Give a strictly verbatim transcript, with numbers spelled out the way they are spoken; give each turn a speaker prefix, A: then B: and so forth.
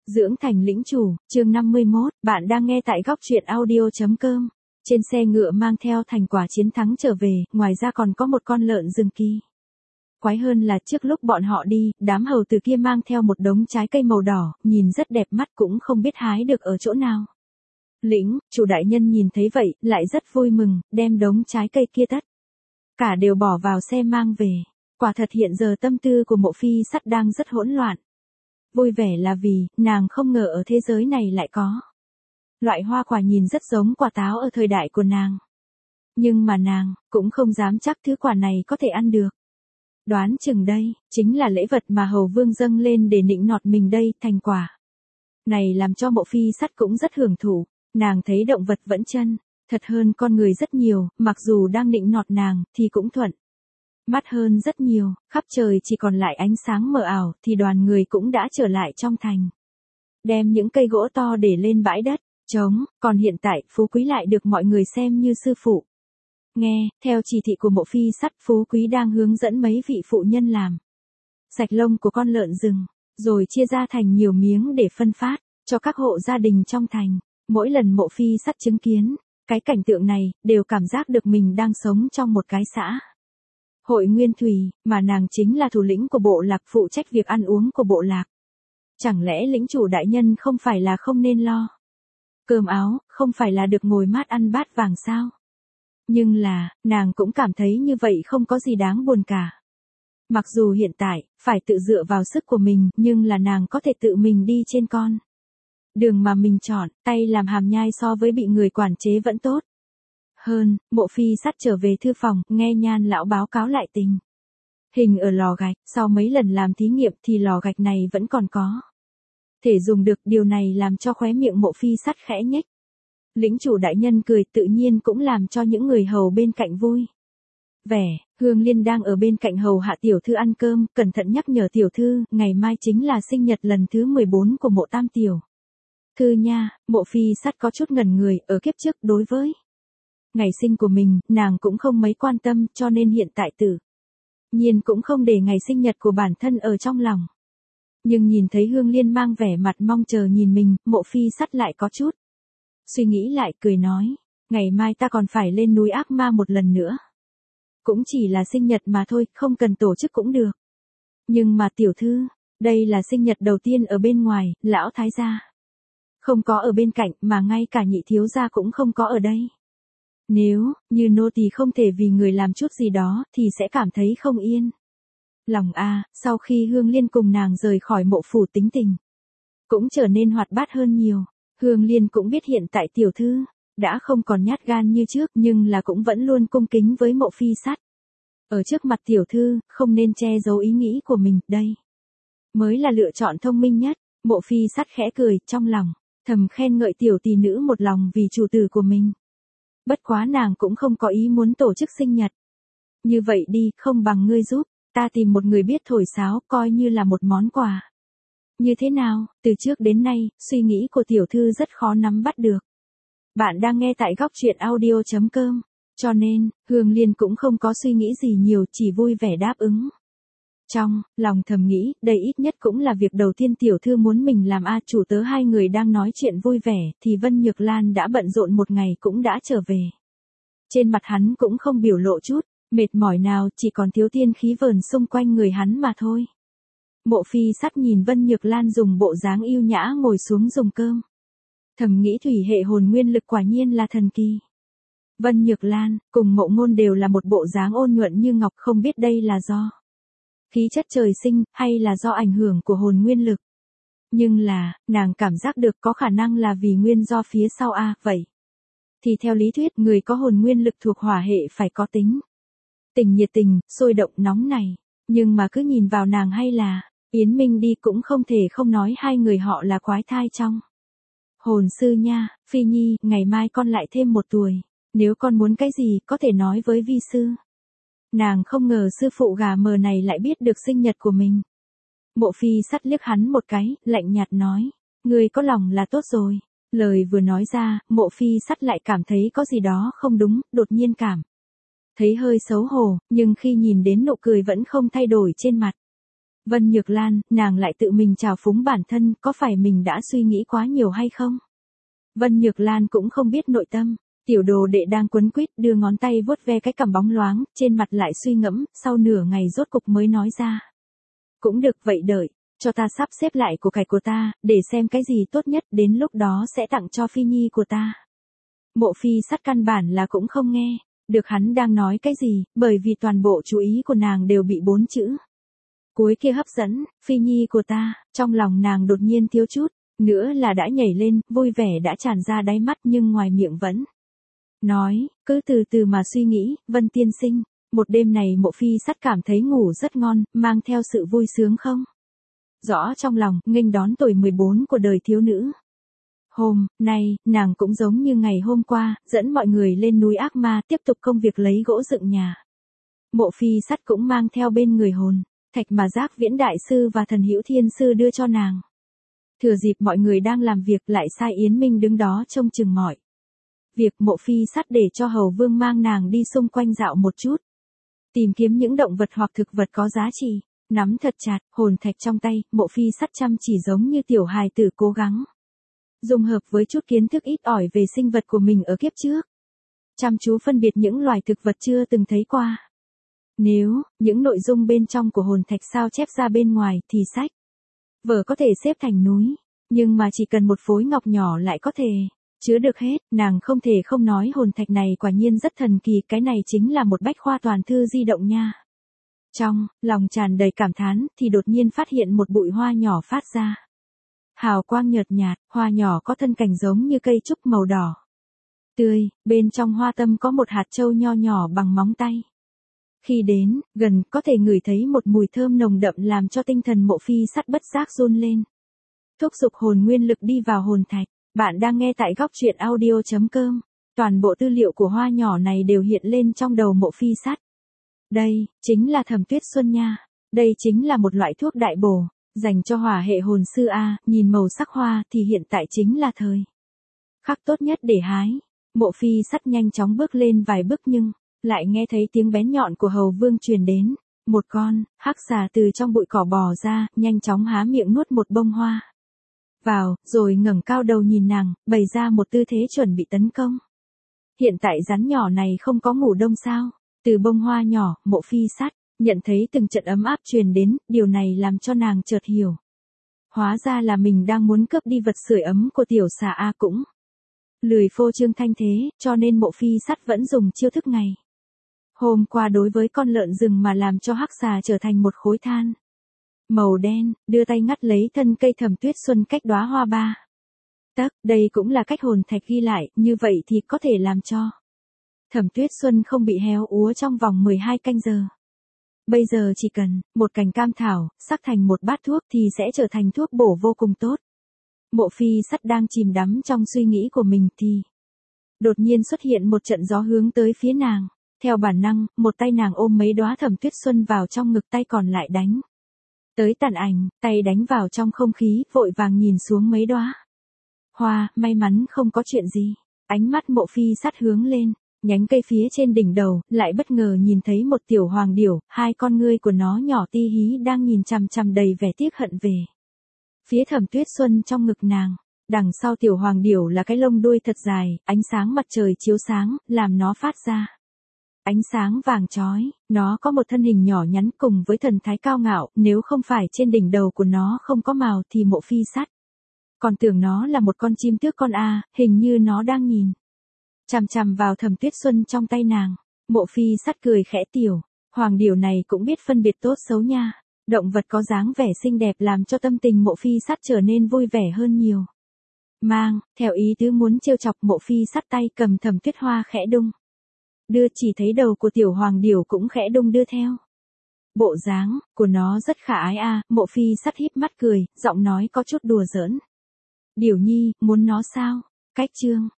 A: Dưỡng thành lĩnh chủ, chương năm mươi mốt, bạn đang nghe tại góc truyện audio.com. Trên xe ngựa mang theo thành quả chiến thắng trở về, ngoài ra còn có một con lợn rừng kỳ. Quái hơn là trước lúc bọn họ đi, đám hầu từ kia mang theo một đống trái cây màu đỏ, nhìn rất đẹp mắt cũng không biết hái được ở chỗ nào. Lĩnh, chủ đại nhân nhìn thấy vậy, lại rất vui mừng, đem đống trái cây kia tất cả đều bỏ vào xe mang về. Quả thật hiện giờ tâm tư của Mộ Phi Sắt đang rất hỗn loạn. Vui vẻ là vì, nàng không ngờ ở thế giới này lại có loại hoa quả nhìn rất giống quả táo ở thời đại của nàng. Nhưng mà nàng, cũng không dám chắc thứ quả này có thể ăn được. Đoán chừng đây, chính là lễ vật mà hầu vương dâng lên để nịnh nọt mình đây, thành quả này làm cho Mộ Phi Sắt cũng rất hưởng thụ. Nàng thấy động vật vẫn chân thật hơn con người rất nhiều, mặc dù đang nịnh nọt nàng, thì cũng thuận mắt hơn rất nhiều, khắp trời chỉ còn lại ánh sáng mờ ảo, thì đoàn người cũng đã trở lại trong thành. Đem những cây gỗ to để lên bãi đất, trống, còn hiện tại, Phú Quý lại được mọi người xem như sư phụ. Nghe, theo chỉ thị của Mộ Phi Sắt, Phú Quý đang hướng dẫn mấy vị phụ nhân làm sạch lông của con lợn rừng, rồi chia ra thành nhiều miếng để phân phát cho các hộ gia đình trong thành. Mỗi lần Mộ Phi Sắt chứng kiến cái cảnh tượng này, đều cảm giác được mình đang sống trong một cái xã hội Nguyên Thủy, mà nàng chính là thủ lĩnh của bộ lạc, phụ trách việc ăn uống của bộ lạc. Chẳng lẽ lĩnh chủ đại nhân không phải là không nên lo cơm áo, không phải là được ngồi mát ăn bát vàng sao? Nhưng là, nàng cũng cảm thấy như vậy không có gì đáng buồn cả. Mặc dù hiện tại, phải tự dựa vào sức của mình, nhưng là nàng có thể tự mình đi trên con đường mà mình chọn, tay làm hàm nhai so với bị người quản chế vẫn tốt hơn. Mộ Phi Sắt trở về thư phòng, nghe Nhan lão báo cáo lại tình hình ở lò gạch, sau mấy lần làm thí nghiệm thì lò gạch này vẫn còn có thể dùng được, điều này làm cho khóe miệng Mộ Phi Sắt khẽ nhếch. Lĩnh chủ đại nhân cười, tự nhiên cũng làm cho những người hầu bên cạnh vui vẻ. Hương Liên đang ở bên cạnh hầu hạ tiểu thư ăn cơm, cẩn thận nhắc nhở tiểu thư, ngày mai chính là sinh nhật lần thứ mười bốn của Mộ Tam tiểu thư nha. Mộ Phi Sắt có chút ngẩn người, ở kiếp trước đối với ngày sinh của mình, nàng cũng không mấy quan tâm, cho nên hiện tại tự nhiên cũng không để ngày sinh nhật của bản thân ở trong lòng. Nhưng nhìn thấy Hương Liên mang vẻ mặt mong chờ nhìn mình, Mộ Phi Sắt lại có chút suy nghĩ lại, cười nói, ngày mai ta còn phải lên núi Ác Ma một lần nữa. Cũng chỉ là sinh nhật mà thôi, không cần tổ chức cũng được. Nhưng mà tiểu thư, đây là sinh nhật đầu tiên ở bên ngoài, lão thái gia không có ở bên cạnh, mà ngay cả nhị thiếu gia cũng không có ở đây. Nếu như nô tỳ không thể vì người làm chút gì đó, thì sẽ cảm thấy không yên lòng a. À, sau khi Hương Liên cùng nàng rời khỏi mộ phủ, tính tình cũng trở nên hoạt bát hơn nhiều. Hương Liên cũng biết hiện tại tiểu thư đã không còn nhát gan như trước, nhưng là cũng vẫn luôn cung kính với Mộ Phi Sắt. Ở trước mặt tiểu thư, không nên che giấu ý nghĩ của mình, đây mới là lựa chọn thông minh nhất. Mộ Phi Sắt khẽ cười, trong lòng thầm khen ngợi tiểu tỷ nữ một lòng vì chủ tử của mình. Bất quá nàng cũng không có ý muốn tổ chức sinh nhật. Như vậy đi, không bằng ngươi giúp ta tìm một người biết thổi sáo, coi như là một món quà. Như thế nào? Từ trước đến nay, suy nghĩ của tiểu thư rất khó nắm bắt được. Bạn đang nghe tại góc truyện audio.com. Cho nên, Hương Liên cũng không có suy nghĩ gì nhiều, chỉ vui vẻ đáp ứng. Trong lòng thầm nghĩ, đây ít nhất cũng là việc đầu tiên tiểu thư muốn mình làm a. Chủ tớ hai người đang nói chuyện vui vẻ, thì Vân Nhược Lan đã bận rộn một ngày cũng đã trở về. Trên mặt hắn cũng không biểu lộ chút mệt mỏi nào, chỉ còn thiếu tiên khí vờn xung quanh người hắn mà thôi. Mộ Phi Sắt nhìn Vân Nhược Lan dùng bộ dáng yêu nhã ngồi xuống dùng cơm. Thầm nghĩ thủy hệ hồn nguyên lực quả nhiên là thần kỳ. Vân Nhược Lan, cùng Mộ Ngôn đều là một bộ dáng ôn nhuận như ngọc, không biết đây là do khí chất trời sinh, hay là do ảnh hưởng của hồn nguyên lực. Nhưng là, nàng cảm giác được có khả năng là vì nguyên do phía sau a. Vậy thì theo lý thuyết, người có hồn nguyên lực thuộc hỏa hệ phải có tính tình nhiệt tình, sôi động nóng này. Nhưng mà cứ nhìn vào nàng hay là Yến Minh đi, cũng không thể không nói hai người họ là quái thai trong hồn sư nha. Phi Nhi, ngày mai con lại thêm một tuổi. Nếu con muốn cái gì, có thể nói với vi sư. Nàng không ngờ sư phụ gà mờ này lại biết được sinh nhật của mình. Mộ Phi Sắt liếc hắn một cái, lạnh nhạt nói, ngươi có lòng là tốt rồi. Lời vừa nói ra, Mộ Phi Sắt lại cảm thấy có gì đó không đúng, đột nhiên cảm thấy hơi xấu hổ, nhưng khi nhìn đến nụ cười vẫn không thay đổi trên mặt Vân Nhược Lan, nàng lại tự mình trào phúng bản thân, có phải mình đã suy nghĩ quá nhiều hay không? Vân Nhược Lan cũng không biết nội tâm, tiểu đồ đệ đang quấn quýt đưa ngón tay vuốt ve cái cằm bóng loáng, trên mặt lại suy ngẫm, sau nửa ngày rốt cục mới nói ra. Cũng được vậy đợi, cho ta sắp xếp lại của cải của ta, để xem cái gì tốt nhất, đến lúc đó sẽ tặng cho phi nhi của ta. Mộ Phi Sắt căn bản là cũng không nghe, được hắn đang nói cái gì, bởi vì toàn bộ chú ý của nàng đều bị bốn chữ cuối kia hấp dẫn, phi nhi của ta, trong lòng nàng đột nhiên thiếu chút, nữa là đã nhảy lên, vui vẻ đã tràn ra đáy mắt nhưng ngoài miệng vẫn nói, cứ từ từ mà suy nghĩ, Vân tiên sinh, một đêm này Mộ Phi Sắt cảm thấy ngủ rất ngon, mang theo sự vui sướng không? Rõ trong lòng, nghênh đón tuổi mười bốn của đời thiếu nữ. Hôm nay, nàng cũng giống như ngày hôm qua, dẫn mọi người lên núi Ác Ma tiếp tục công việc lấy gỗ dựng nhà. Mộ Phi Sắt cũng mang theo bên người hồn thạch mà Giác Viễn Đại Sư và Thần Hữu Thiên Sư đưa cho nàng. Thừa dịp mọi người đang làm việc lại sai Yến Minh đứng đó trông chừng mọi việc. Mộ Phi Sắt để cho Hầu Vương mang nàng đi xung quanh dạo một chút. Tìm kiếm những động vật hoặc thực vật có giá trị. Nắm thật chặt, hồn thạch trong tay, Mộ Phi Sắt chăm chỉ giống như tiểu hài tử cố gắng dung hợp với chút kiến thức ít ỏi về sinh vật của mình ở kiếp trước. Chăm chú phân biệt những loài thực vật chưa từng thấy qua. Nếu, những nội dung bên trong của hồn thạch sao chép ra bên ngoài thì sách vở có thể xếp thành núi, nhưng mà chỉ cần một phối ngọc nhỏ lại có thể chứa được hết, nàng không thể không nói hồn thạch này quả nhiên rất thần kỳ, cái này chính là một bách khoa toàn thư di động nha. Trong lòng tràn đầy cảm thán thì đột nhiên phát hiện một bụi hoa nhỏ phát ra hào quang nhợt nhạt, hoa nhỏ có thân cành giống như cây trúc màu đỏ tươi, bên trong hoa tâm có một hạt châu nho nhỏ bằng móng tay. Khi đến gần, có thể ngửi thấy một mùi thơm nồng đậm làm cho tinh thần Mộ Phi Sắt bất giác run lên. Thúc giục hồn nguyên lực đi vào hồn thạch. Bạn đang nghe tại góc truyện audio chấm com. Toàn bộ tư liệu của hoa nhỏ này đều hiện lên trong đầu Mộ Phi Sắt. Đây chính là Thẩm Tuyết Xuân nha. Đây chính là một loại thuốc đại bổ dành cho hỏa hệ hồn sư a. Nhìn màu sắc hoa thì hiện tại chính là thời khắc tốt nhất để hái. Mộ Phi Sắt nhanh chóng bước lên vài bước nhưng lại nghe thấy tiếng bén nhọn của Hầu Vương truyền đến. Một con hắc xà từ trong bụi cỏ bò ra, nhanh chóng há miệng nuốt một bông hoa vào, rồi ngẩng cao đầu nhìn nàng, bày ra một tư thế chuẩn bị tấn công. Hiện tại rắn nhỏ này không có ngủ đông sao? Từ bông hoa nhỏ, Mộ Phi Sắt nhận thấy từng trận ấm áp truyền đến, điều này làm cho nàng chợt hiểu. Hóa ra là mình đang muốn cướp đi vật sưởi ấm của tiểu xà A. Cũng lười phô trương thanh thế, cho nên Mộ Phi Sắt vẫn dùng chiêu thức ngày hôm qua đối với con lợn rừng mà làm cho hắc xà trở thành một khối than màu đen, đưa tay ngắt lấy thân cây Thẩm Tuyết Xuân cách đóa hoa ba tấc. Đây cũng là cách hồn thạch ghi lại, như vậy thì có thể làm cho Thẩm Tuyết Xuân không bị héo úa trong vòng mười hai canh giờ. Bây giờ chỉ cần một cành cam thảo sắc thành một bát thuốc thì sẽ trở thành thuốc bổ vô cùng tốt. Mộ Phi Sắt đang chìm đắm trong suy nghĩ của mình thì đột nhiên xuất hiện một trận gió hướng tới phía nàng. Theo bản năng, một tay nàng ôm mấy đóa Thẩm Tuyết Xuân vào trong ngực, tay còn lại đánh tới tàn ảnh, tay đánh vào trong không khí, vội vàng nhìn xuống mấy đóa hoa, may mắn không có chuyện gì. Ánh mắt Mộ Phi Sắt hướng lên nhánh cây phía trên đỉnh đầu, lại bất ngờ nhìn thấy một tiểu hoàng điểu, hai con ngươi của nó nhỏ ti hí đang nhìn chằm chằm đầy vẻ tiếc hận về phía Thẩm Tuyết Xuân trong ngực nàng. Đằng sau tiểu hoàng điểu là cái lông đuôi thật dài, ánh sáng mặt trời chiếu sáng, làm nó phát ra ánh sáng vàng chói. Nó có một thân hình nhỏ nhắn cùng với thần thái cao ngạo, nếu không phải trên đỉnh đầu của nó không có mào thì Mộ Phi Sắt còn tưởng nó là một con chim tước con a. Hình như nó đang nhìn chằm chằm vào Thẩm Tuyết Xuân trong tay nàng. Mộ Phi Sắt cười khẽ, tiểu hoàng điểu này cũng biết phân biệt tốt xấu nha. Động vật có dáng vẻ xinh đẹp làm cho tâm tình Mộ Phi Sắt trở nên vui vẻ hơn nhiều. Mang theo ý tứ muốn trêu chọc, Mộ Phi Sắt tay cầm Thẩm Tuyết Hoa khẽ đung đưa, chỉ thấy đầu của tiểu hoàng điểu cũng khẽ đung đưa theo. Bộ dáng của nó rất khả ái a. Mộ Phi Sắt híp mắt cười, giọng nói có chút đùa giỡn. Điểu nhi, muốn nó sao? Cách chương